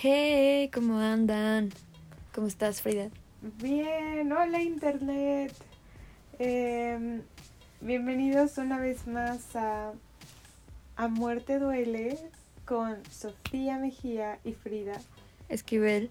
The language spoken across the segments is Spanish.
Hey, ¿cómo andan? ¿Cómo estás, Frida? Bien, hola Internet. Bienvenidos una vez más a Muerte Duele con Sofía Mejía y Frida Esquivel.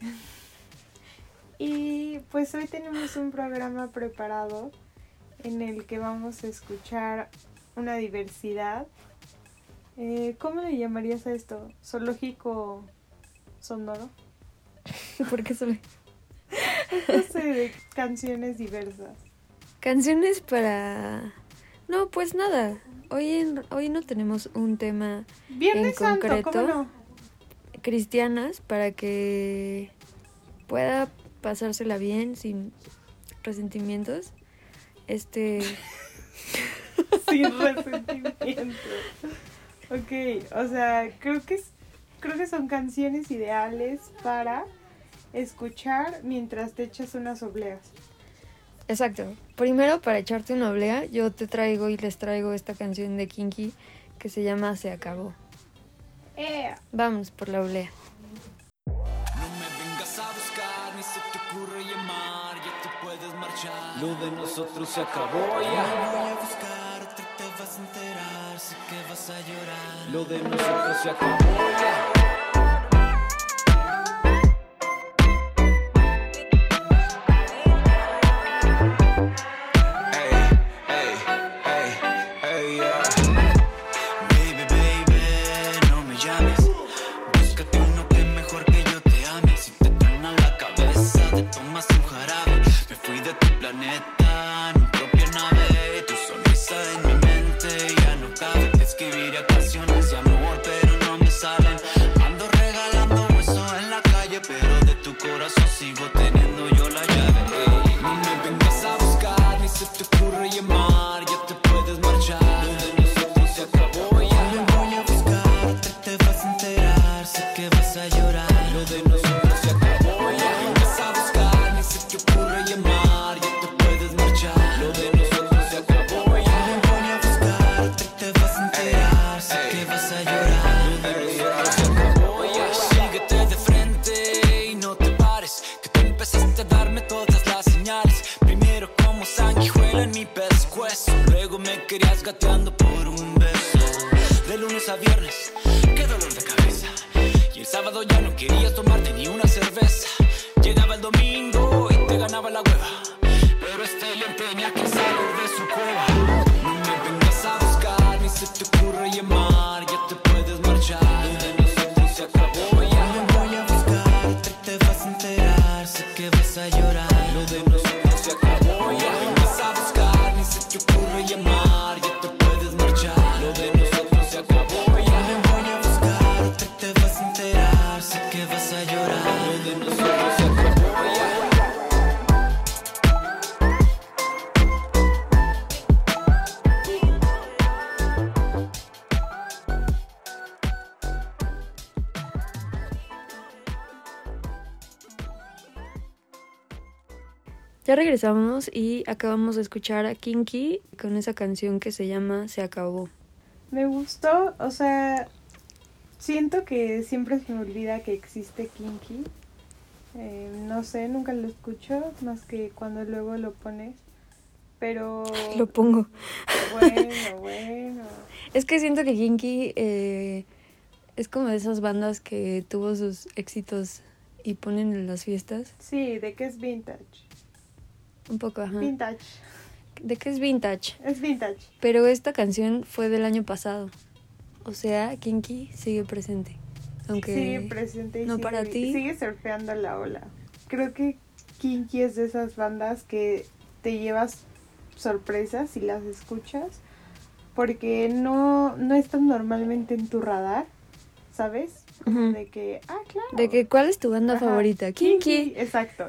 Y pues hoy tenemos un programa preparado en el que vamos a escuchar una diversidad. ¿Cómo le llamarías a esto? ¿Zoológico sonoro? ¿Por qué solo? No sé, de canciones diversas. Canciones para... No, pues nada. Hoy no tenemos un tema Viernes en Santo, concreto. ¿cómo no? Cristianas, para que pueda pasársela bien, sin resentimientos. Sin resentimiento. Ok, o sea, creo que son canciones ideales para escuchar mientras te echas unas obleas. Exacto. Primero, para echarte una oblea, yo te traigo y les traigo esta canción de Kinky que se llama Se Acabó. Vamos por la oblea. No me vengas a buscar, ni se te ocurre llamar, ya te puedes marchar. Lo de nosotros se acabó ya. No voy a buscar, te vas a enterar, sé que vas a llorar. Lo de nosotros se acabó ya. Ya regresamos y acabamos de escuchar a Kinky con esa canción que se llama Se Acabó. Me gustó, o sea, siento que siempre se me olvida que existe Kinky. No sé, nunca lo escucho, más que cuando luego lo pones. Pero... Lo pongo. Bueno. Es que siento que Kinky es como de esas bandas que tuvo sus éxitos y ponen en las fiestas. Sí, de que es vintage. Un poco, ajá. Vintage. ¿De qué es vintage? Es vintage. Pero esta canción fue del año pasado. O sea, Kinky sigue presente. Aunque sigue presente y no para ti. Sigue surfeando la ola. Creo que Kinky es de esas bandas que te llevas sorpresas si las escuchas. Porque no están normalmente en tu radar, ¿sabes? Como de que, claro. De que, ¿cuál es tu banda favorita? Kinky. Exacto.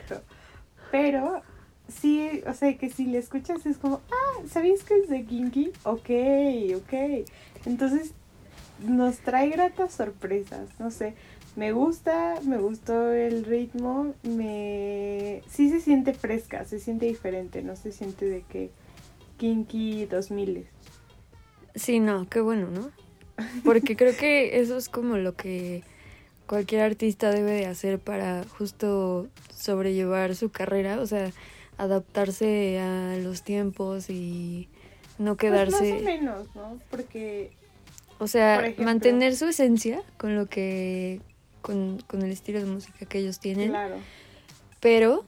Pero... sí, o sea, que si le escuchas es como, ¿sabías que es de Kinky? Ok. Entonces, nos trae gratas sorpresas, no sé. Me gustó el ritmo, sí se siente fresca, se siente diferente, no se siente de que Kinky 2000. Sí, no, qué bueno, ¿no? Porque creo que eso es como lo que cualquier artista debe de hacer para justo sobrellevar su carrera, o sea, adaptarse a los tiempos y no quedarse... Pues más o menos, ¿no? Porque... O sea, por ejemplo, mantener su esencia con lo que... Con el estilo de música que ellos tienen. Claro. Pero,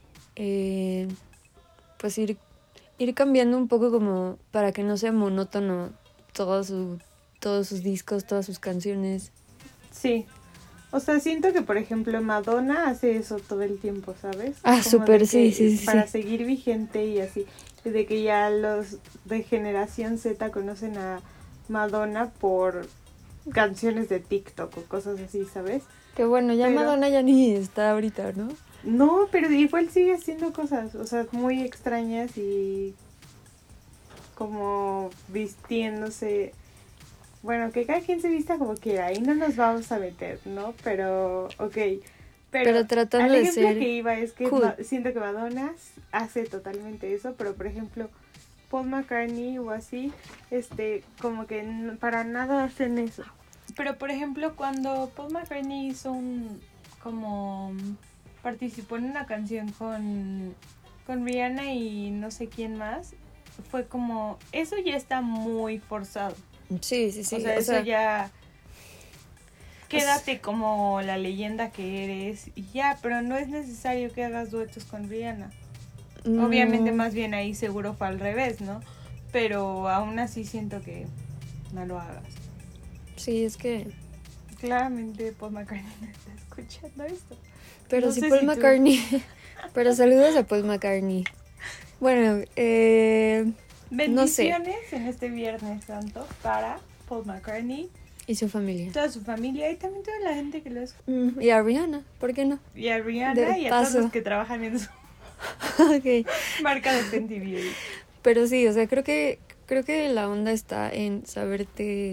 pues ir cambiando un poco como para que no sea monótono todos sus discos, todas sus canciones. Sí. O sea, siento que, por ejemplo, Madonna hace eso todo el tiempo, ¿sabes? Ah, súper, sí. Para seguir vigente y así. De que ya los de generación Z conocen a Madonna por canciones de TikTok o cosas así, ¿sabes? Que bueno, ya Madonna ya ni está ahorita, ¿no? No, pero igual sigue haciendo cosas, o sea, muy extrañas y como vistiéndose. Bueno, que cada quien se vista como quiera, ahí no nos vamos a meter, ¿no? Pero, ok. Pero tratando de ser que iba es que cool. Siento que Madonna hace totalmente eso, pero por ejemplo, Paul McCartney o así, como que para nada hacen eso. Pero por ejemplo, cuando Paul McCartney hizo participó en una canción con Rihanna y no sé quién más, fue como, eso ya está muy forzado. Sí. O sea, eso ya... Quédate como la leyenda que eres y ya, pero no es necesario que hagas duetos con Rihanna. Obviamente más bien ahí seguro fue al revés, ¿no? Pero aún así siento que no lo hagas. Sí, es que... Claramente Paul McCartney no está escuchando esto. Pero No sí sé Paul si McCartney. Pero saludos a Paul McCartney. Bueno, bendiciones no sé. En este Viernes Santo para Paul McCartney Y su familia. Toda su familia y también toda la gente que lo es. Y a Rihanna, ¿por qué no? Y a Rihanna y a todos los que trabajan en su Okay. marca de Fenty Beauty. Pero sí, o sea, creo que la onda está en saber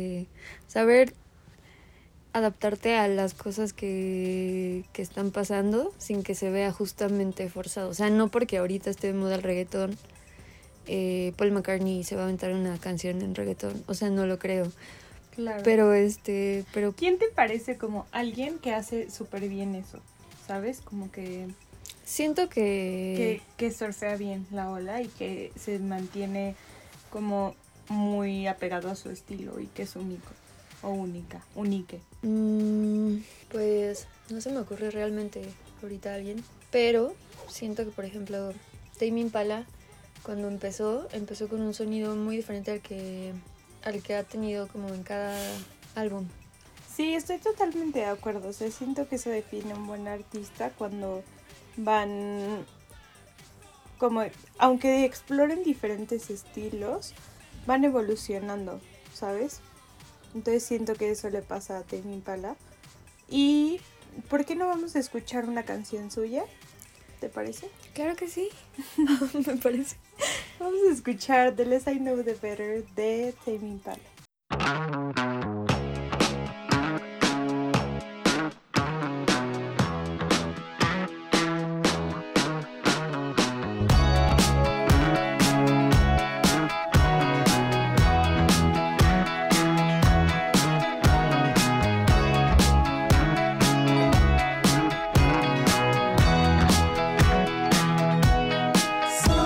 adaptarte a las cosas que están pasando sin que se vea justamente forzado. O sea, no porque ahorita esté de moda el reggaetón, Paul McCartney se va a aventar una canción en reggaetón. O sea, no lo creo. Claro. Pero ¿Quién te parece como alguien que hace súper bien eso? ¿Sabes? Como que... Siento que surfea bien la ola y que se mantiene como muy apegado a su estilo y que es único o unique. Pues no se me ocurre realmente ahorita alguien, pero siento que por ejemplo Tame Impala cuando empezó con un sonido muy diferente al que ha tenido como en cada álbum. Sí, estoy totalmente de acuerdo. O sea, siento que se define un buen artista cuando van como, aunque exploren diferentes estilos, van evolucionando, ¿sabes? Entonces siento que eso le pasa a Tame Impala. ¿Y por qué no vamos a escuchar una canción suya? ¿Te parece? Claro que sí, me parece. Vamos a escuchar The Less I Know The Better de Tame Impala.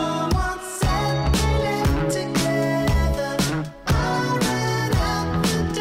Someone said we live together. I read out the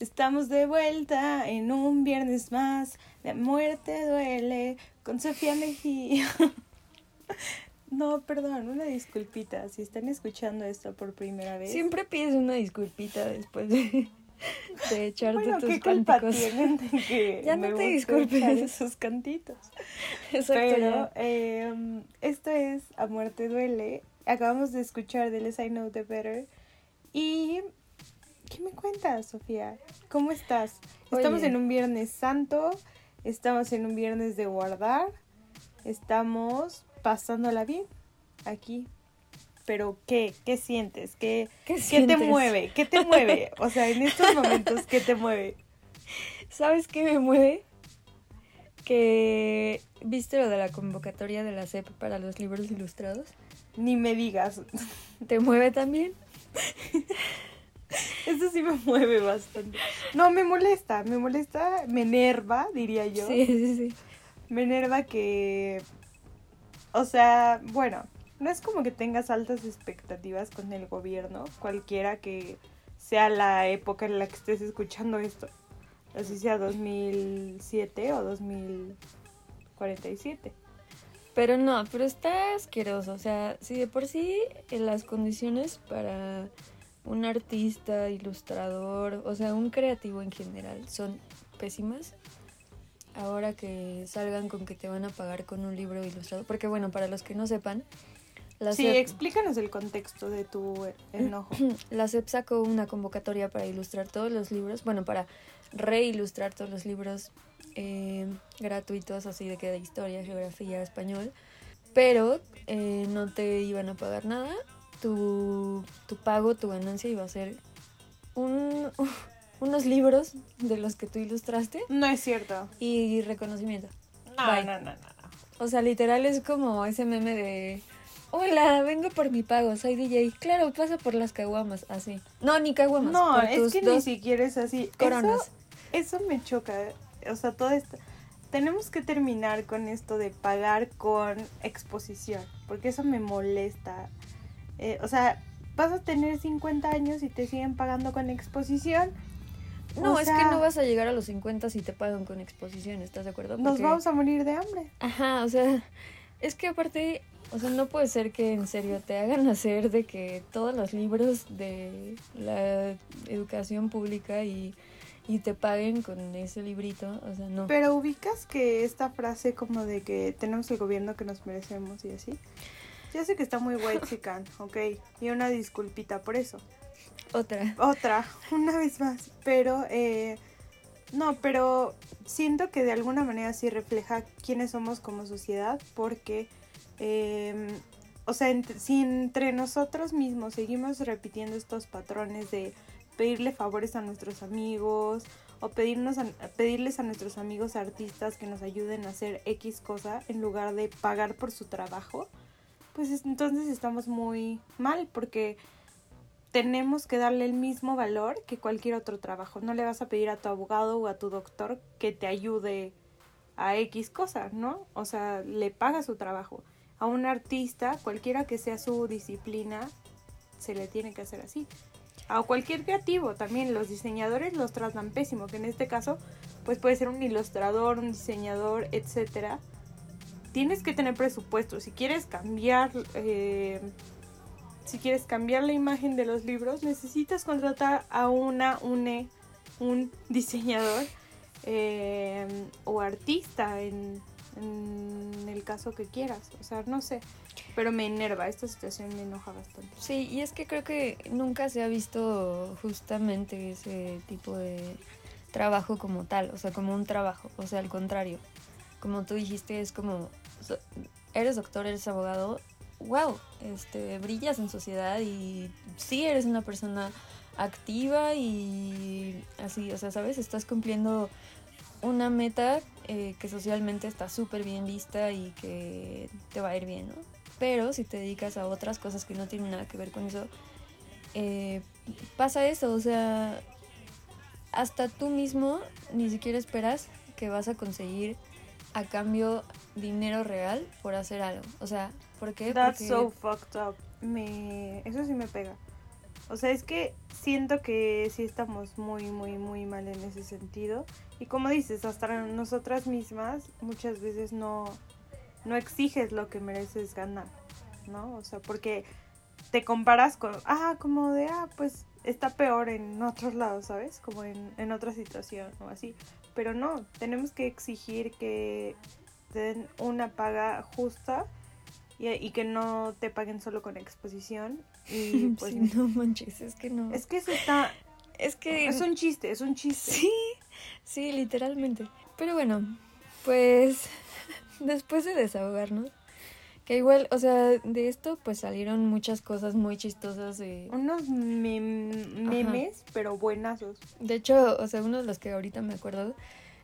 Estamos de vuelta en un viernes más de Muerte Duele con Sofía Mejía. No, perdón, una disculpita. Si están escuchando esto por primera vez. Siempre pides una disculpita después de echarte bueno, tus ¿qué culpa cánticos. tienen de que Ya no me te guste disculpes. echar esos cantitos? Exacto. Pero esto es A Muerte Duele. Acabamos de escuchar The Less I Know The Better. Y ¿qué me cuentas, Sofía? ¿Cómo estás? Estamos Oye. en un Viernes Santo, estamos en un viernes de guardar, estamos pasándola bien aquí. Pero ¿qué sientes? ¿Qué te sientes? mueve? ¿Qué te mueve? O sea, en estos momentos, ¿qué te mueve? ¿Sabes qué me mueve? Que ¿viste lo de la convocatoria de la SEP para los libros ilustrados? Ni me digas. ¿Te mueve también? Eso sí me mueve bastante. No, me molesta, me enerva, diría yo. Sí. Me enerva que, o sea, bueno, no es como que tengas altas expectativas con el gobierno, cualquiera que sea la época en la que estés escuchando esto. Así sea 2007 o 2047. Pero no, pero está asqueroso. O sea, si de por sí las condiciones para un artista, ilustrador, o sea, un creativo en general son pésimas, ahora que salgan con que te van a pagar con un libro ilustrado. Porque bueno, para los que no sepan, la Sí, SEP, explícanos el contexto de tu enojo. la SEP sacó una convocatoria para ilustrar todos los libros, bueno, para reilustrar todos los libros gratuitos, así de que de historia, geografía, español, pero no te iban a pagar nada. Tu pago, tu ganancia iba a ser unos libros de los que tú ilustraste No es cierto. y reconocimiento. No, Bye. no. O sea, literal es como ese meme de: hola, vengo por mi pago, soy DJ. Claro, pasa por las caguamas, así. No, ni caguamas. No, por es tus que ni dos siquiera es así. coronas. Eso me choca. O sea, todo esto. Tenemos que terminar con esto de pagar con exposición, porque eso me molesta. O sea, vas a tener 50 años y te siguen pagando con exposición. No, O es sea, que no vas a llegar a los 50 si te pagan con exposición, ¿estás de acuerdo? Nos Porque- vamos a morir de hambre. Ajá, o sea, es que aparte, o sea, no puede ser que en serio te hagan hacer de que todos los libros de la educación pública y te paguen con ese librito, o sea, no. Pero ubicas que esta frase como de que tenemos el gobierno que nos merecemos y así. Ya sé que está muy whitezican, ok. Y una disculpita por eso. Otra, una vez más. Pero, no, pero siento que de alguna manera sí refleja quiénes somos como sociedad. Porque, o sea, si entre nosotros mismos seguimos repitiendo estos patrones de pedirle favores a nuestros amigos o pedirles a nuestros amigos artistas que nos ayuden a hacer X cosa en lugar de pagar por su trabajo, pues entonces estamos muy mal porque tenemos que darle el mismo valor que cualquier otro trabajo. No le vas a pedir a tu abogado o a tu doctor que te ayude a X cosa, ¿no? O sea, le paga su trabajo. A un artista, cualquiera que sea su disciplina, se le tiene que hacer así. A cualquier creativo también, los diseñadores los tratan pésimo, que en este caso pues puede ser un ilustrador, un diseñador, etcétera. Tienes que tener presupuesto. Si quieres cambiar la imagen de los libros, necesitas contratar a un diseñador o artista en el caso que quieras. O sea, no sé. Pero me enerva, esta situación me enoja bastante. Sí, y es que creo que nunca se ha visto justamente ese tipo de trabajo como tal, o sea, como un trabajo, o sea, al contrario. Como tú dijiste, es como, eres doctor, eres abogado, wow, brillas en sociedad y sí eres una persona activa y así, o sea, ¿sabes? Estás cumpliendo una meta que socialmente está súper bien vista y que te va a ir bien, ¿no? Pero si te dedicas a otras cosas que no tienen nada que ver con eso, pasa eso, o sea, hasta tú mismo ni siquiera esperas que vas a conseguir a cambio dinero real por hacer algo. O sea, ¿por qué? That's Porque... so fucked up. Eso sí me pega. O sea, es que siento que sí estamos muy, muy, muy mal en ese sentido. Y como dices, hasta nosotras mismas muchas veces no exiges lo que mereces ganar, ¿no? O sea, porque te comparas con, pues está peor en otros lados, ¿sabes? Como en otra situación o así. Pero no, tenemos que exigir que te den una paga justa y que no te paguen solo con exposición. Y pues sí, no manches, es que no. es que eso está... Es que... Es un chiste. Sí, literalmente. Pero bueno, pues después de desahogarnos, que igual, o sea, de esto pues salieron muchas cosas muy chistosas. Unos memes, pero buenazos. De hecho, o sea, uno de los que ahorita me acuerdo,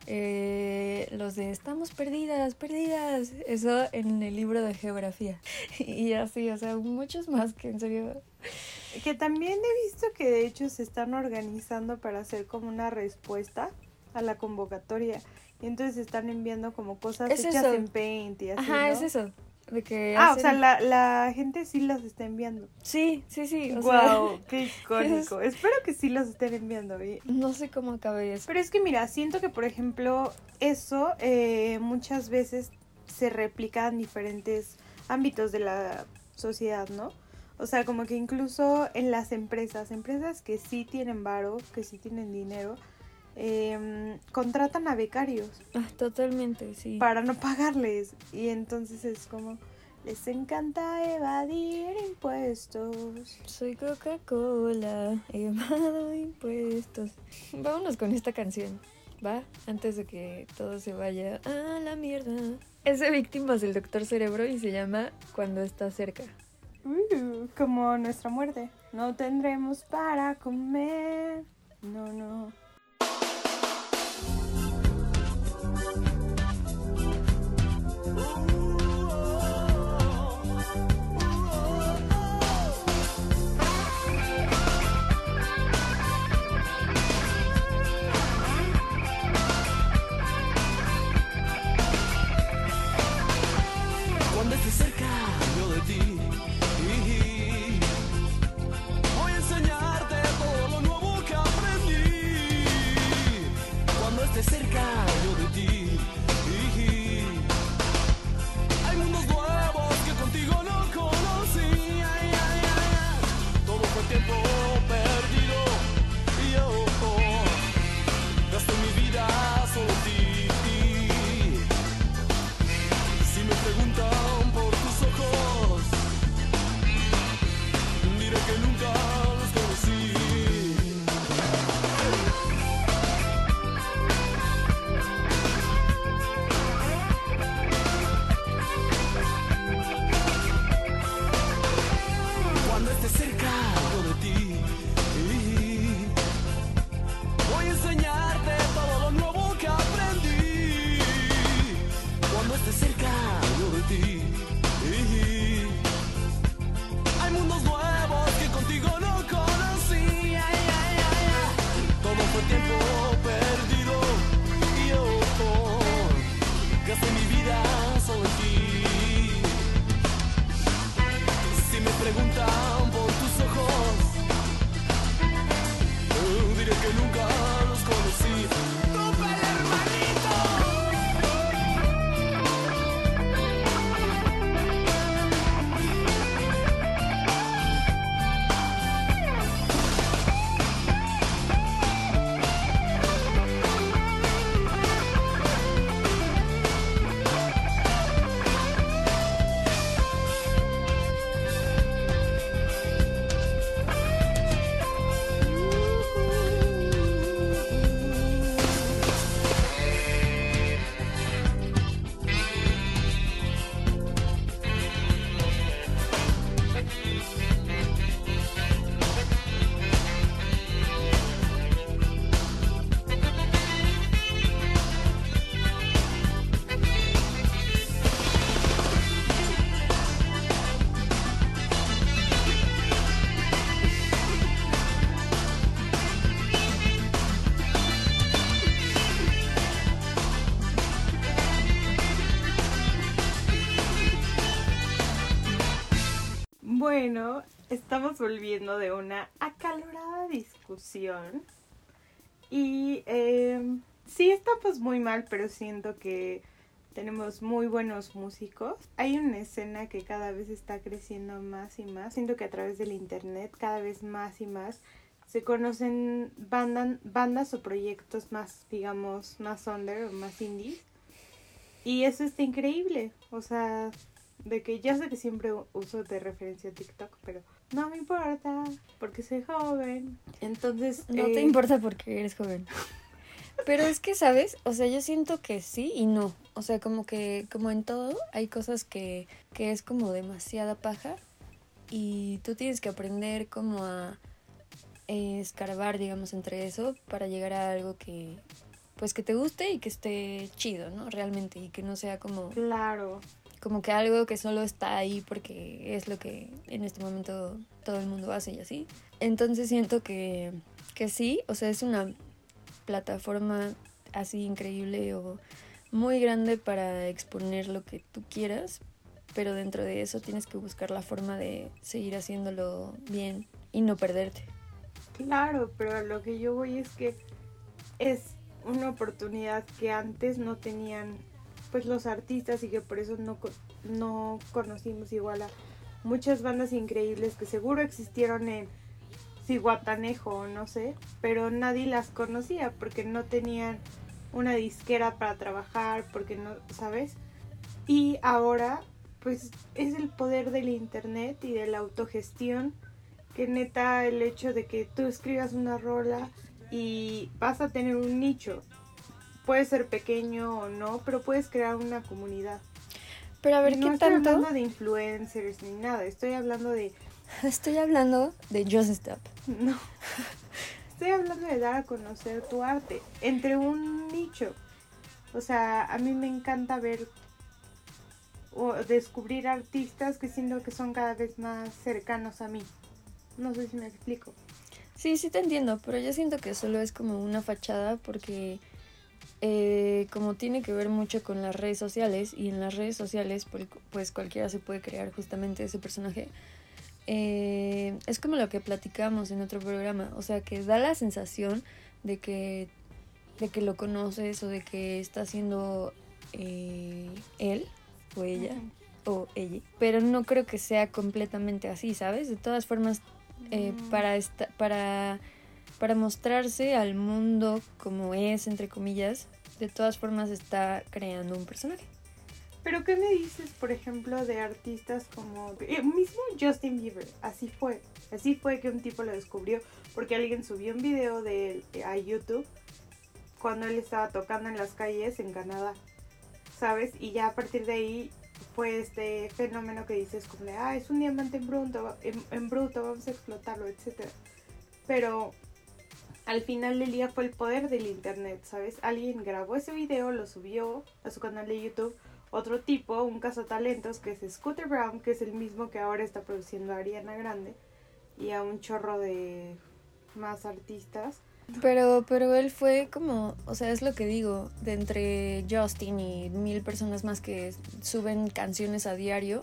los de estamos perdidas, eso en el libro de geografía. Y así, o sea, muchos más que en serio. Que también he visto que de hecho se están organizando para hacer como una respuesta a la convocatoria. Y entonces están enviando como cosas Es hechas eso. en Paint y así, Ajá, ¿no? es eso. De que O hacen... sea, la gente sí las está enviando. Sí. O Wow, sea, qué icónico. Espero que sí los estén enviando. no sé cómo acabe eso. Pero es que mira, siento que por ejemplo eso muchas veces se replica en diferentes ámbitos de la sociedad, ¿no? O sea, como que incluso en las empresas que sí tienen varo, que sí tienen dinero, contratan a becarios Totalmente, sí. para no pagarles. Y entonces es como, les encanta evadir impuestos. Soy Coca-Cola, evado impuestos. Vámonos con esta canción, ¿va? Antes de que todo se vaya a la mierda. Es de Víctimas del Doctor Cerebro y se llama Cuando está cerca. Como nuestra muerte. No tendremos para comer. No. Cuando estés cerca yo de ti, voy a enseñarte todo lo nuevo que aprendí. Estamos volviendo de una acalorada discusión. Y sí estamos muy mal, pero siento que tenemos muy buenos músicos. Hay una escena que cada vez está creciendo más y más. Siento que a través del internet cada vez más y más se conocen bandas o proyectos más, digamos, más under o más indies. Y eso está increíble. O sea, de que ya sé que siempre uso de referencia TikTok, pero no me importa porque soy joven. Entonces... No te importa porque eres joven. Pero es que, ¿sabes? O sea, yo siento que sí y no. O sea, como en todo, hay cosas que es como demasiada paja y tú tienes que aprender como a escarbar, digamos, entre eso para llegar a algo que, pues, que te guste y que esté chido, ¿no? Realmente, y que no sea como... Claro. Como que algo que solo está ahí porque es lo que en este momento todo el mundo hace y así. Entonces siento que sí, o sea, es una plataforma así increíble o muy grande para exponer lo que tú quieras, pero dentro de eso tienes que buscar la forma de seguir haciéndolo bien y no perderte. Claro, pero a lo que yo voy es que es una oportunidad que antes no tenían pues los artistas y que por eso no conocimos igual a muchas bandas increíbles que seguro existieron en Zihuatanejo, no sé, pero nadie las conocía porque no tenían una disquera para trabajar, porque no, ¿sabes? Y ahora pues es el poder del internet y de la autogestión, que neta el hecho de que tú escribas una rola y vas a tener un nicho. Puede ser pequeño o no, pero puedes crear una comunidad. Pero a ver, no ¿qué estoy tanto? hablando de influencers ni nada, estoy hablando de... Estoy hablando de Just Stop. No, estoy hablando de dar a conocer tu arte entre un nicho. O sea, a mí me encanta ver o descubrir artistas que siento que son cada vez más cercanos a mí. No sé si me explico. Sí, sí te entiendo, pero yo siento que solo es como una fachada porque como tiene que ver mucho con las redes sociales y en las redes sociales pues cualquiera se puede crear justamente ese personaje. Es como lo que platicamos en otro programa, o sea que da la sensación de que lo conoces o de que está haciendo él o ella o ella, pero no creo que sea completamente así, ¿sabes? De todas formas, para mostrarse al mundo como es, entre comillas, de todas formas está creando un personaje. Pero ¿qué me dices, por ejemplo, de artistas como... mismo Justin Bieber, así fue. Así fue que un tipo lo descubrió porque alguien subió un video de él a YouTube cuando él estaba tocando en las calles en Canadá, ¿sabes? Y ya a partir de ahí fue este fenómeno que dices como de, es un diamante en bruto, vamos a explotarlo, etcétera. Pero al final del día fue el poder del internet, ¿sabes? Alguien grabó ese video, lo subió a su canal de YouTube. Otro tipo, un cazatalentos, que es Scooter Brown, que es el mismo que ahora está produciendo a Ariana Grande y a un chorro de más artistas. Pero él fue como, o sea, es lo que digo, de entre Justin y 1000 personas más que suben canciones a diario,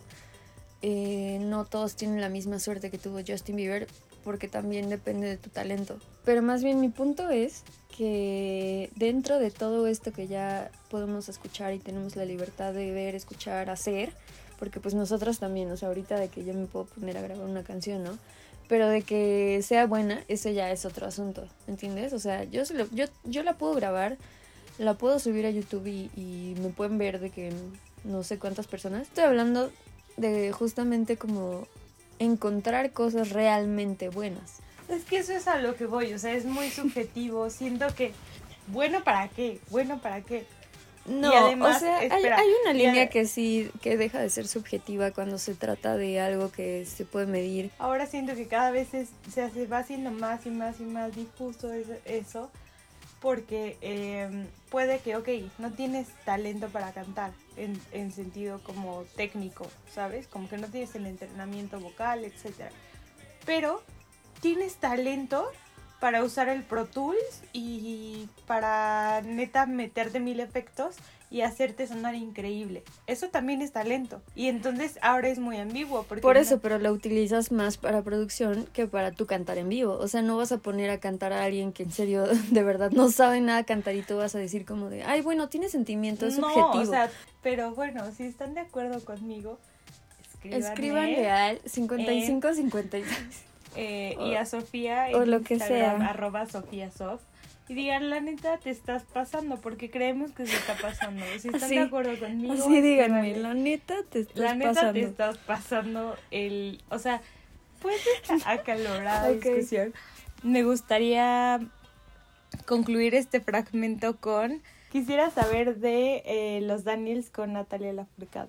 no todos tienen la misma suerte que tuvo Justin Bieber, porque también depende de tu talento. Pero más bien mi punto es que dentro de todo esto que ya podemos escuchar y tenemos la libertad de ver, escuchar, hacer, porque pues nosotros también, o sea, ahorita de que yo me puedo poner a grabar una canción, ¿no? Pero de que sea buena, ese ya es otro asunto, ¿entiendes? O sea, yo la puedo grabar, la puedo subir a YouTube y me pueden ver de que no sé cuántas personas. Estoy hablando de justamente como encontrar cosas realmente buenas. Es que eso es a lo que voy, o sea, es muy subjetivo. Siento que, ¿bueno para qué? ¿Bueno para qué? No, y además, o sea, espera, hay una línea que sí, que deja de ser subjetiva cuando se trata de algo que se puede medir. Ahora siento que cada vez se va haciendo más y más y más difuso eso, porque puede que, ok, no tienes talento para cantar en sentido como técnico, ¿sabes? Como que no tienes el entrenamiento vocal, etcétera. Pero tienes talento para usar el Pro Tools y para neta meterte 1000 efectos y hacerte sonar increíble. Eso también es talento. Y entonces ahora es muy ambiguo. Porque por eso, pero lo utilizas más para producción que para tú cantar en vivo. O sea, no vas a poner a cantar a alguien que en serio, de verdad, no sabe nada cantar y tú vas a decir como de, ay, bueno, tiene sentimiento, es subjetivo. No, o sea, pero bueno, si están de acuerdo conmigo, escríbanle al 5556. Y a Sofía en o lo que Instagram, sea. @SofiaSof. Y digan, la neta, te estás pasando, porque creemos que se está pasando. Si están Así, de acuerdo conmigo, así díganme, la neta te estás la neta pasando. te estás pasando o sea, pues esta acalorada Okay. discusión. Me gustaría concluir este fragmento con, quisiera saber de los Daniels con Natalia Lafourcade.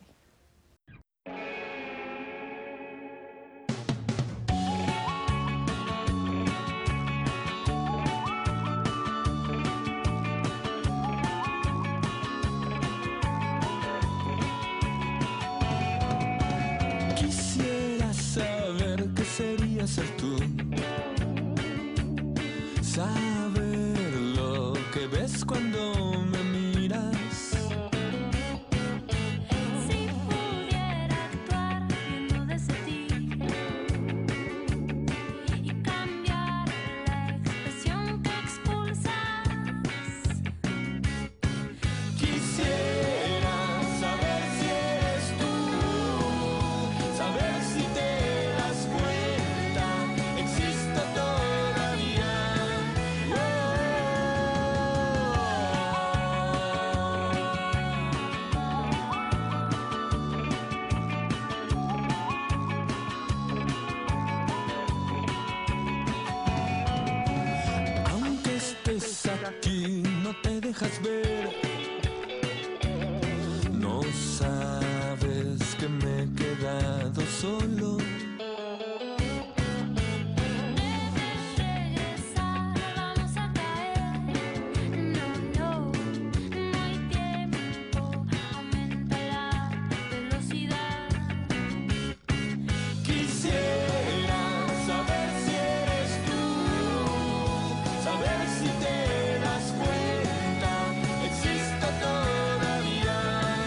Quisiera saber qué sería ser tú, saber lo que ves cuando me miras. Si pudiera actuar viendo desde ti y cambiar la expresión que expulsas. Quisiera saber si eres tú, saber si te das cuenta, existo todavía. Aunque estés aquí, no te dejas ver. No sabes que me he quedado solo. Regresar, vamos a caer. No hay tiempo. Aumenta la velocidad. Quisiera saber si eres tú, saber si te das cuenta, existo todavía.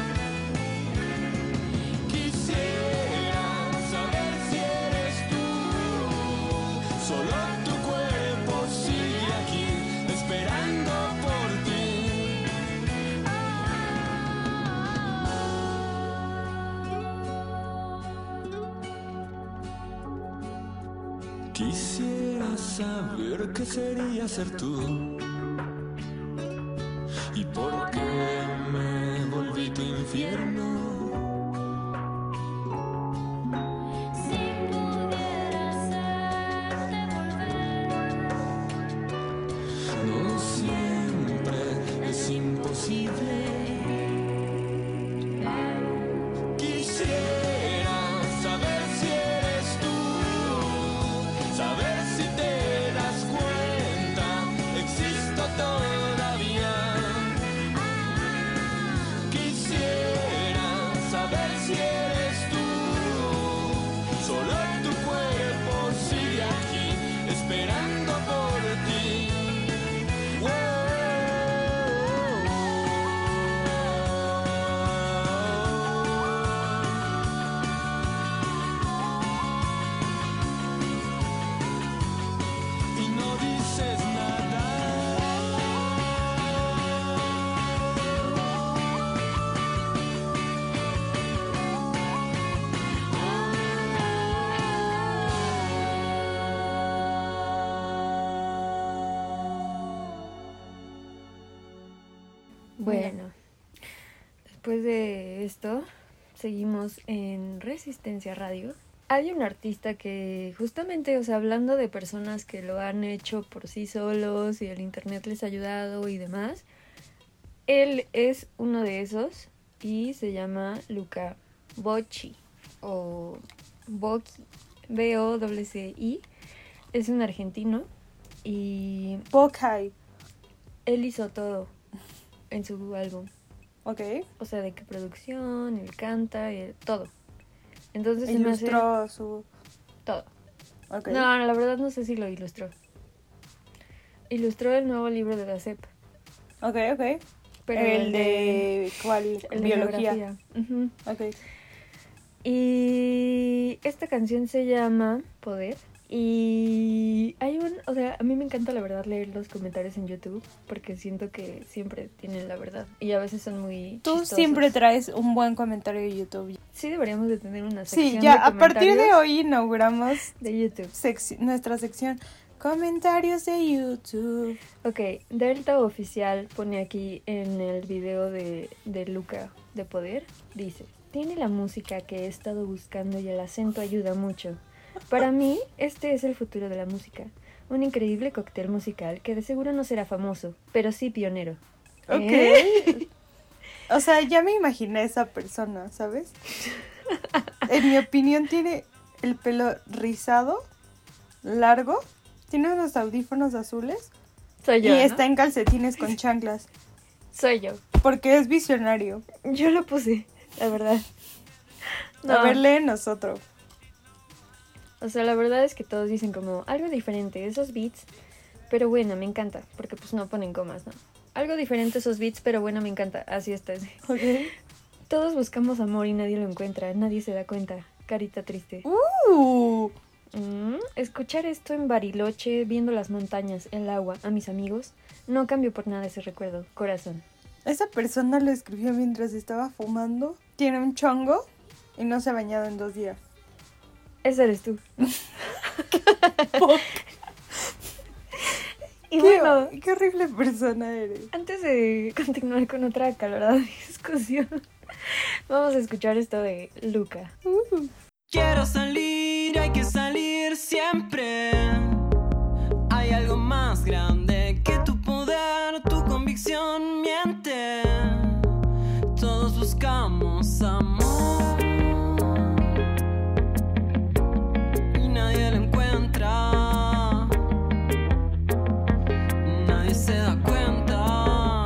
Quisiera saber si eres tú, solo tu cuerpo sigue aquí, esperando por ti. Quisiera saber qué sería ser tú y por qué me volví tu infierno. Si pudiera hacerte volver. No siempre es imposible. Quisiera saber si eres tú, saber si te das cuenta, existo todavía. Quisiera saber si eres tú, solo tu cuerpo sigue aquí, esperando por ti. Y no dices nada. Bueno, después de esto, seguimos en Resistencia Radio. Hay un artista que justamente, o sea, hablando de personas que lo han hecho por sí solos y el internet les ha ayudado y demás, él es uno de esos y se llama Luca Bocci o Bocci, Bocci. Es un argentino y Bocai. él hizo todo en su álbum. Ok. O sea, de qué producción, él canta, todo. Entonces se me hace Ilustró su... todo. Ok. No, la verdad no sé si lo ilustró. Ilustró el nuevo libro de la CEP. Ok. pero el de ¿cuál? el de Biología. geografía. Ujú. Ok. Y esta canción se llama Poder. Y hay o sea, a mí me encanta la verdad leer los comentarios en YouTube porque siento que siempre tienen la verdad y a veces son muy Tú chistosos. siempre traes un buen comentario de YouTube. Sí deberíamos de tener una sección Sí, ya de a partir de comentarios hoy inauguramos de YouTube. nuestra sección Comentarios de YouTube. Ok, Delta Oficial pone aquí en el video de Luca de Poder, dice: tiene la música que he estado buscando y el acento ayuda mucho. Para mí, este es el futuro de la música. Un increíble cóctel musical que de seguro no será famoso, pero sí pionero. Ok. O sea, ya me imaginé a esa persona, ¿sabes? En mi opinión tiene el pelo rizado, largo, tiene unos audífonos azules Soy yo, y ¿no? está en calcetines con chanclas, Soy yo. porque es visionario. Yo lo puse, la verdad. A ver, lee nosotros. O sea, la verdad es que todos dicen como algo diferente, esos beats, pero bueno, me encanta, porque pues no ponen comas, ¿no? Algo diferente esos beats, pero bueno, me encanta, así está. Ok. Todos buscamos amor y nadie lo encuentra, nadie se da cuenta, carita triste. Escuchar esto en Bariloche, viendo las montañas, el agua, a mis amigos, no cambio por nada ese recuerdo, corazón. Esa persona lo escribió mientras estaba fumando, tiene un chongo y no se ha bañado en 2 días. Ese eres tú. Y Qué, bueno, qué horrible persona eres. antes de continuar con otra acalorada discusión, vamos a escuchar esto de Luca. Quiero salir, hay que salir siempre. Hay algo más grande que tu poder, tu convicción miente. Todos buscamos amor y nadie lo encuentra. Nadie se da cuenta.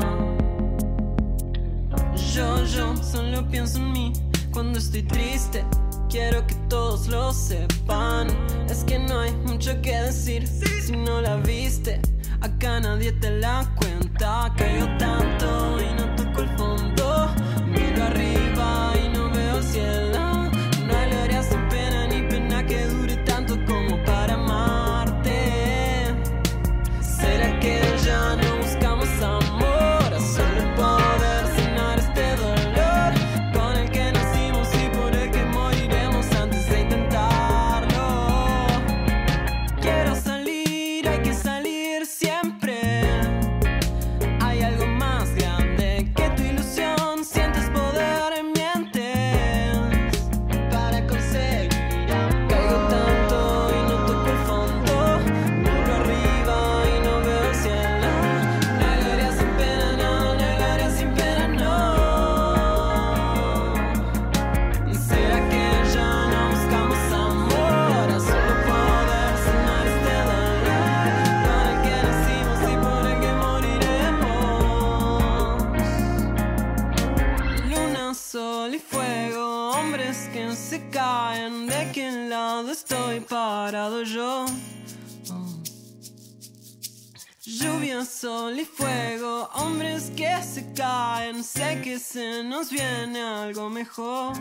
Yo solo pienso en mí cuando estoy triste. Quiero que todos lo sepan. Es que no hay mucho que decir si no la viste. Acá nadie te la cuenta. Caigo tanto y no toco el fondo. Miro arriba y no veo el cielo. No hay gloria sin pena ni pena que dure tanto como para amarte. ¿Será que ya no buscamos amor? A solo poder sanar este dolor con el que nacimos y por el que moriremos antes de intentarlo. Quiero salir, hay que salir siempre. Hay algo más grande que tu ilusión. Sientes poder, mientes para conseguir. Caigo tanto y no toco el fondo. Miro arriba y no veo el cielo. No hay gloria sin pena, no, no hay gloria sin pena, no. ¿Será que ya no buscamos amor? A solo poder sanar este dolor con el que nacimos y por el que moriremos. Luna, sol y fuego, hombres que se caen. ¿De qué lado estoy parado yo? Lluvia, sol y fuego, hombres que se caen. Sé que se nos viene algo mejor.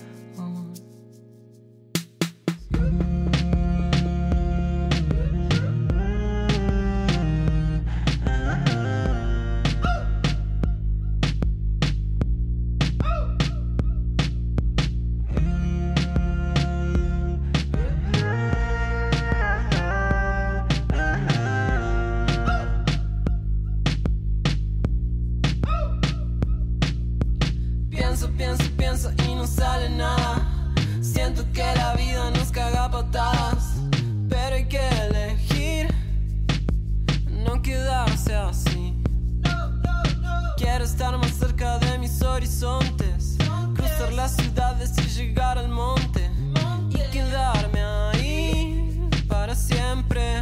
Pienso y no sale nada. Siento que la vida nos caga a patadas, pero hay que elegir no quedarse así. Quiero estar más cerca de mis horizontes, cruzar las ciudades y llegar al monte y quedarme ahí para siempre.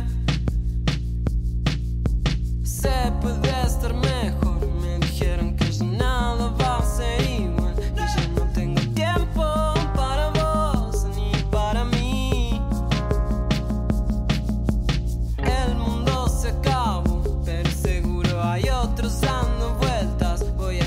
Se puede estar mejor, me dijeron que ya nada va a ser igual, que ya no tengo tiempo para vos ni para mí. El mundo se acabó, pero seguro hay otros dando vueltas. Voy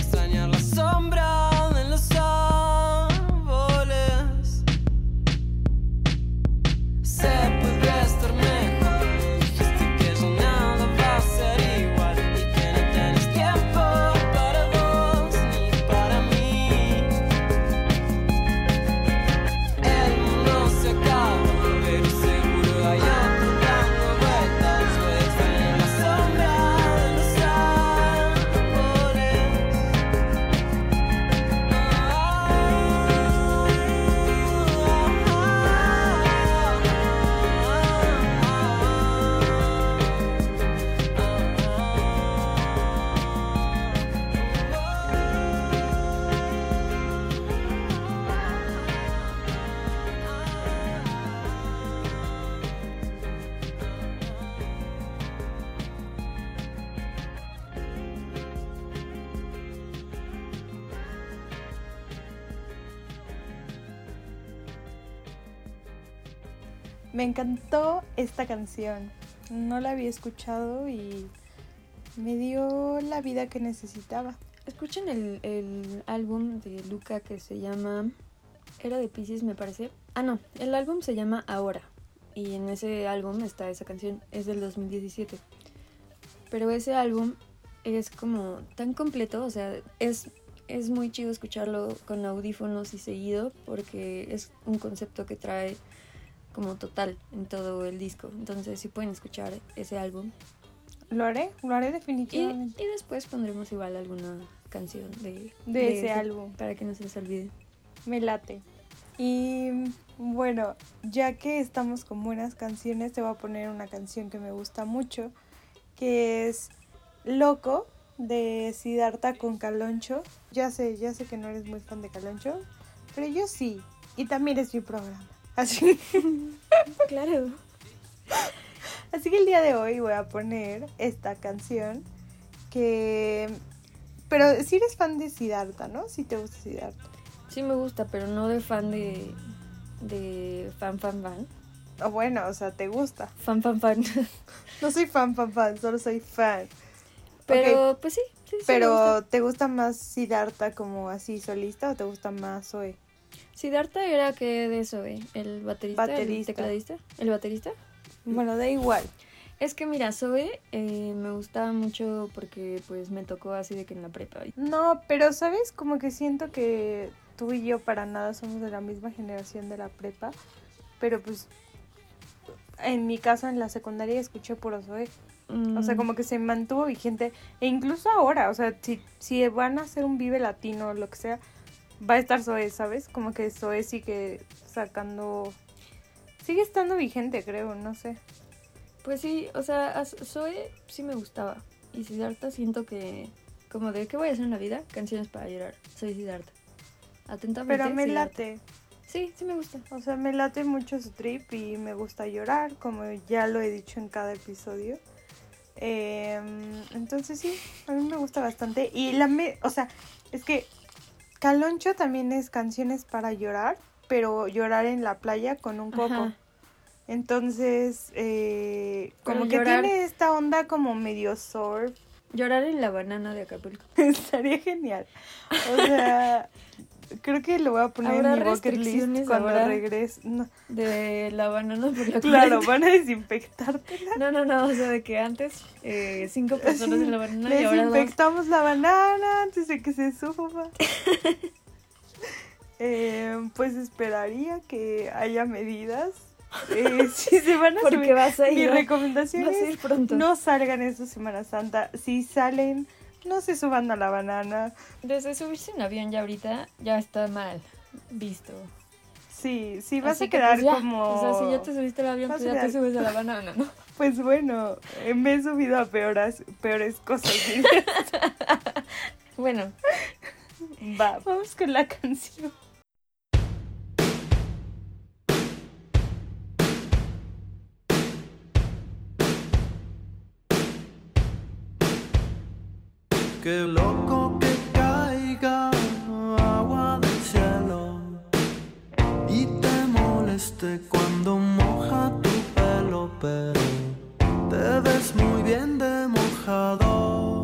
Me encantó esta canción. No la había escuchado y me dio la vida que necesitaba. Escuchen el álbum de Luca que se llama... Era de Piscis, me parece. Ah, no, el álbum se llama Ahora. Y en ese álbum está esa canción, es del 2017. Pero ese álbum es como tan completo, o sea, es muy chido escucharlo con audífonos y seguido porque es un concepto que trae como total en todo el disco. Entonces sí pueden escuchar ese álbum. Lo haré definitivamente. Y después pondremos igual alguna canción de ese álbum. Para que no se les olvide. Me late. Y bueno, ya que estamos con buenas canciones, te voy a poner una canción que me gusta mucho, que es Loco, de Siddhartha con Caloncho. Ya sé que no eres muy fan de Caloncho, pero yo sí. Y también es mi programa. Así, Claro. así que el día de hoy voy a poner esta canción que... Pero si eres fan de Siddhartha, ¿no? Si te gusta Siddhartha. Sí me gusta, pero no de fan de fan. O bueno, o sea, te gusta. Fan. No soy fan, solo soy fan. Pero Ok, pues sí me gusta. pero ¿te gusta más Siddhartha como así solista o te gusta más Zoe? Siddhartha era que de Zoe, el baterista, el Baterista. tecladista, el baterista. Bueno, da igual. Es que mira, Zoe me gustaba mucho porque pues me tocó así de que en la prepa. No, pero ¿sabes? Como que siento que tú y yo para nada somos de la misma generación de la prepa. Pero pues en mi caso en la secundaria escuché puro Zoe. O sea, como que se mantuvo vigente. E incluso ahora, o sea, si van a hacer un Vive Latino o lo que sea, va a estar Zoe, ¿sabes? Como que Zoe sigue sacando... Sigue estando vigente, creo, no sé. Pues sí, o sea, Zoe sí me gustaba. Y Siddhartha siento que, como de ¿qué voy a hacer en la vida? Canciones para llorar. Soy Siddhartha. Atentamente. Pero me Siddhartha. late. Sí me gusta. O sea, me late mucho su trip y me gusta llorar, como ya lo he dicho en cada episodio. Entonces sí, a mí me gusta bastante. Y o sea, es que Caloncho también es canciones para llorar, pero llorar en la playa con un coco. Ajá. Entonces, como Pero que llorar- tiene esta onda como medio surf. Llorar en la banana de Acapulco. Estaría genial. O sea, creo que lo voy a poner ¿Habrá en mi bucket list restricciones cuando ahora? regrese. No, De la banana por la claro, cuarentena. van a desinfectártela. No, o sea, de que antes 5 personas en la banana y ahora 2. Desinfectamos la banana antes de que se suba. Pues esperaría que haya medidas. Si se van a Porque subir, vas a ir. mi recomendación Vas a ir es pronto. no salgan esta Semana Santa. Si salen, no se suban a la banana. Desde subirse en avión ya ahorita ya está mal visto. Sí, vas Así a que, quedar pues, ya. como... O sea, si ya te subiste al avión, vas pues a ya te quedar- subes a la banana, ¿no? Pues bueno, me he subido a peores cosas. ¿Sí? Bueno, Va, vamos con la canción. Qué loco que caiga agua del cielo y te moleste cuando moja tu pelo, pero te ves muy bien de mojado.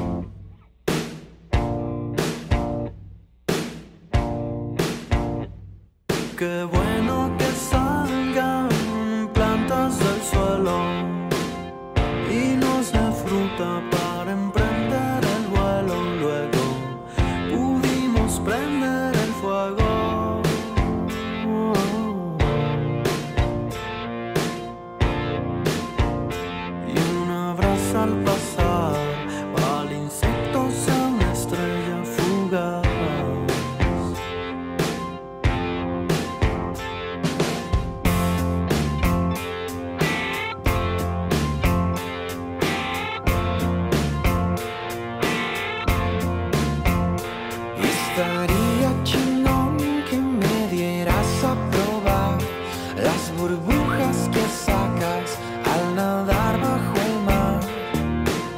Qué bueno que salgan plantas del suelo y nos dé fruta para emprender el vuelo. Luego pudimos prender el fuego. Y una brasa al pasar, al insecto sea una estrella fugaz. Estaría chingón que me dieras a probar las burbujas que sacas al nadar bajo el mar.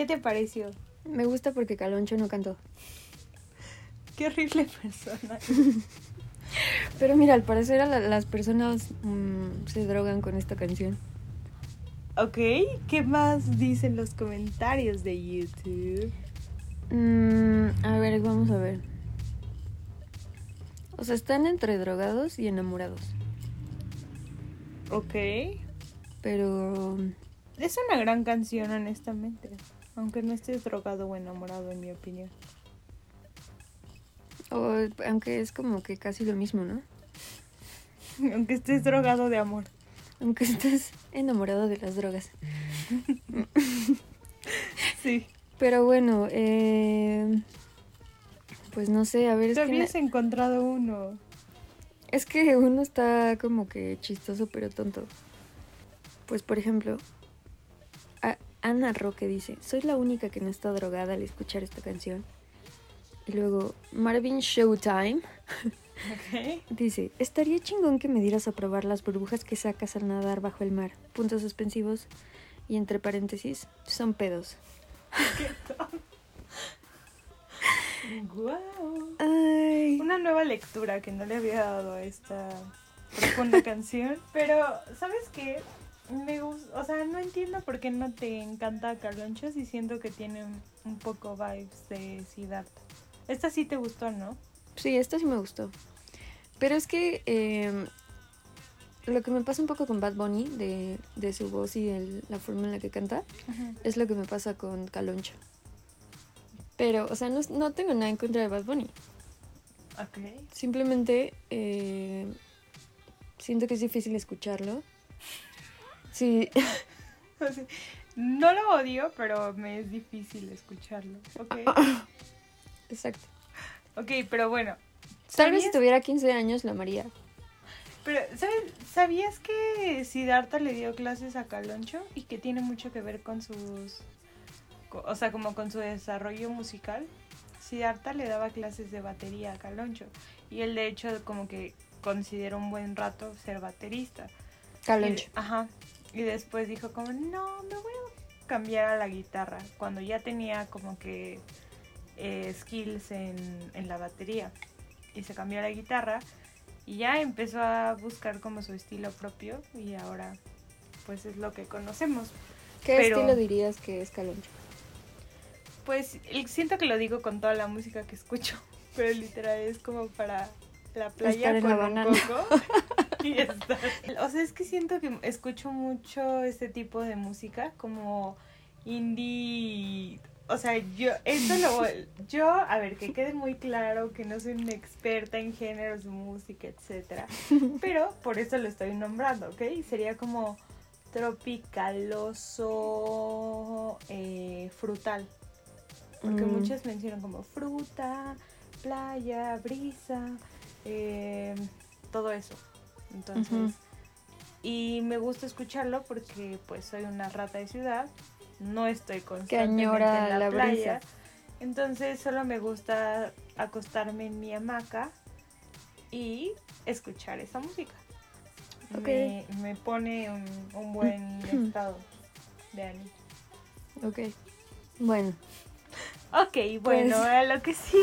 te pareció? Me gusta porque Caloncho no cantó. Qué horrible persona. Pero mira, al parecer las personas se drogan con esta canción. Ok, ¿qué más dicen los comentarios de YouTube? A ver, vamos a ver. O sea, están entre drogados y enamorados. Ok. Pero Es una gran canción, honestamente. Aunque no estés drogado o enamorado, en mi opinión. aunque es como que casi lo mismo, ¿no? Aunque estés drogado de amor. Aunque estés enamorado de las drogas. Sí. Pero bueno, pues no sé, a ver, Tú habías encontrado uno. es que uno está como que chistoso pero tonto. Pues por ejemplo, Ana Roque dice, soy la única que no está drogada al escuchar esta canción. Y luego Marvin Showtime Ok. dice, estaría chingón que me dieras a probar las burbujas que sacas al nadar bajo el mar. Puntos suspensivos y entre paréntesis, son pedos. Guau. Ay. Una nueva lectura que no le había dado a esta profunda canción. Pero, ¿sabes qué? Me gusta, o sea, no entiendo por qué no te encanta Caloncho si siento que tiene un poco vibes de Siddhartha. Esta sí te gustó, ¿no? Sí, esta sí me gustó. Pero es que lo que me pasa un poco con Bad Bunny, de su voz y la forma en la que canta, es lo que me pasa con Caloncho. Pero, o sea, no tengo nada en contra de Bad Bunny. Ok. Simplemente siento que es difícil escucharlo. Sí, O sea, no lo odio, pero me es difícil escucharlo. Ok. exacto. Ok, pero bueno. Tal vez si ¿sabías? tuviera 15 años lo amaría. Pero, ¿sabías que Siddhartha le dio clases a Caloncho y que tiene mucho que ver con o sea, como con su desarrollo musical? Siddhartha le daba clases de batería a Caloncho y él de hecho como que consideró un buen rato ser baterista. Caloncho. Ajá. Y después dijo como, no, me voy a cambiar a la guitarra. Cuando ya tenía como que skills en la batería. Y se cambió a la guitarra. Y ya empezó a buscar como su estilo propio. Y ahora pues es lo que conocemos. ¿Qué pero- estilo dirías que es Caloncho? Pues siento que lo digo con toda la música que escucho. Pero literal es como para la playa Estar en con la un banana. coco. Y estar. O sea, es que siento que escucho mucho este tipo de música, como indie. O sea, yo, a ver, que quede muy claro que no soy una experta en géneros de música, etcétera. Pero por eso lo estoy nombrando, ¿ok? Sería como tropicaloso, frutal. Porque muchos mencionan como fruta, playa, brisa, todo eso. Entonces, Ujú. y me gusta escucharlo porque pues soy una rata de ciudad, no estoy Que constantemente añora en la la playa. brisa. Entonces solo me gusta acostarme en mi hamaca y escuchar esa música. Ok. Me pone un buen estado de ánimo. Ok. Bueno. Ok, bueno, Pues- a lo que sigue.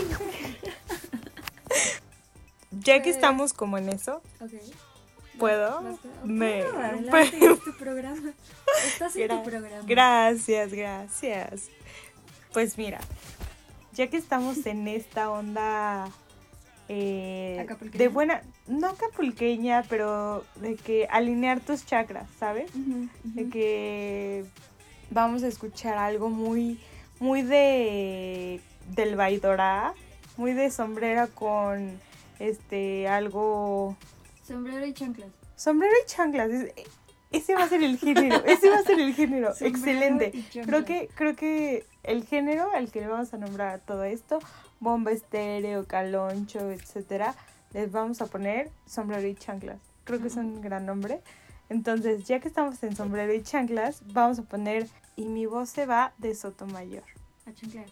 Ya que Pues- estamos como en eso, Ok. ¿puedo? Adelante, es tu programa. Estás en tu programa. Gracias. Pues mira, ya que estamos en esta onda Acapulqueña. de buena, no acapulqueña, pero de que alinear tus chakras, ¿sabes? De que vamos a escuchar algo muy, muy del Baidorá, muy de sombrera con algo. Sombrero y chanclas. Sombrero y chanclas. Ese va a ser el género. Ese va a ser el género. Sombrero Excelente. y chanclas. Creo que el género al que le vamos a nombrar a todo esto, bomba estéreo, caloncho, etcétera, les vamos a poner sombrero y chanclas. Creo que es un gran nombre. Entonces, ya que estamos en sombrero y chanclas, vamos a poner Y mi voz se va de Sotomayor. A chanclar.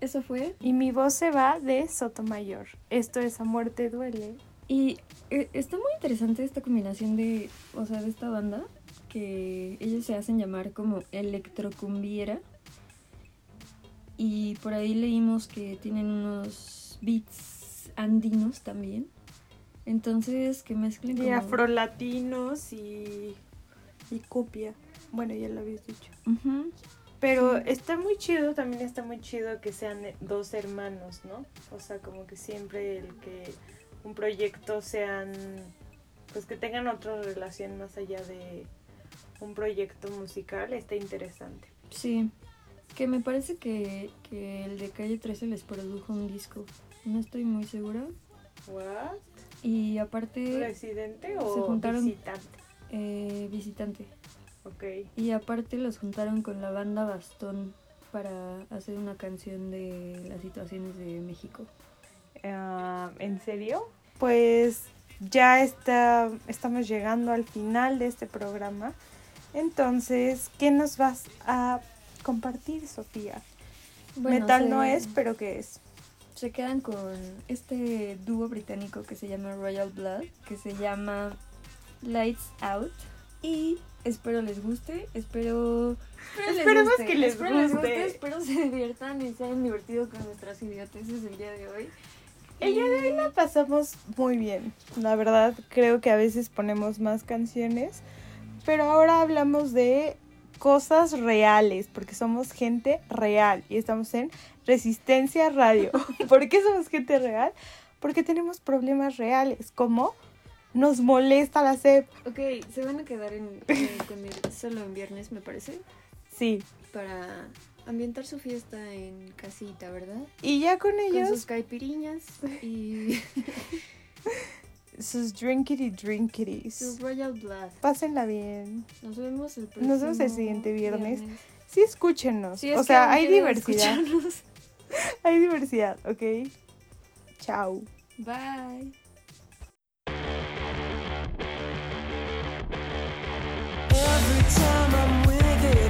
eso fue. Y mi voz se va de Sotomayor. Esto es A Muerte Duele. Y está muy interesante esta combinación de, o sea, de esta banda, que ellos se hacen llamar como electrocumbiera. Y por ahí leímos que tienen unos beats andinos también. Entonces, que mezclen Y como... afrolatinos y copia. Bueno, ya lo habías dicho. Ujú. Pero Sí. está muy chido, también está muy chido que sean dos hermanos, ¿no? O sea, como que siempre el que un proyecto sean, pues que tengan otra relación más allá de un proyecto musical, está interesante. Sí, que me parece que el de Calle 13 les produjo un disco. No estoy muy segura. ¿What? Y aparte, ¿Residente se o juntaron- visitante? visitante. Ok. Y aparte los juntaron con la banda Bastón para hacer una canción de las situaciones de México. ¿En serio? Pues ya estamos llegando al final de este programa. Entonces, ¿qué nos vas a compartir, Sofía? Bueno, Metal no es, pero ¿qué es? Se quedan con este dúo británico que se llama Royal Blood, que se llama Lights Out. Y espero les guste, espero Esperemos que les guste. espero se diviertan y se hayan divertido con nuestras idioteces del día de hoy. El día de hoy la pasamos muy bien. La verdad, creo que a veces ponemos más canciones, pero ahora hablamos de cosas reales, porque somos gente real y estamos en Resistencia Radio. ¿Por qué somos gente real? Porque tenemos problemas reales, como nos molesta la SEP. Ok, se van a quedar con el solo en viernes, me parece, Sí, para ambientar su fiesta en casita, ¿verdad? y ya con Con ellos, sus caipiriñas y sus drinkities. su Royal Blood. Pásenla bien. Nos vemos el próximo Nos vemos el siguiente viernes. viernes. Sí, escúchenos. Si es O que sea, aún hay quieren diversidad. escucharnos. Hay diversidad, ¿ok? Chao. Bye. Every time I'm with it,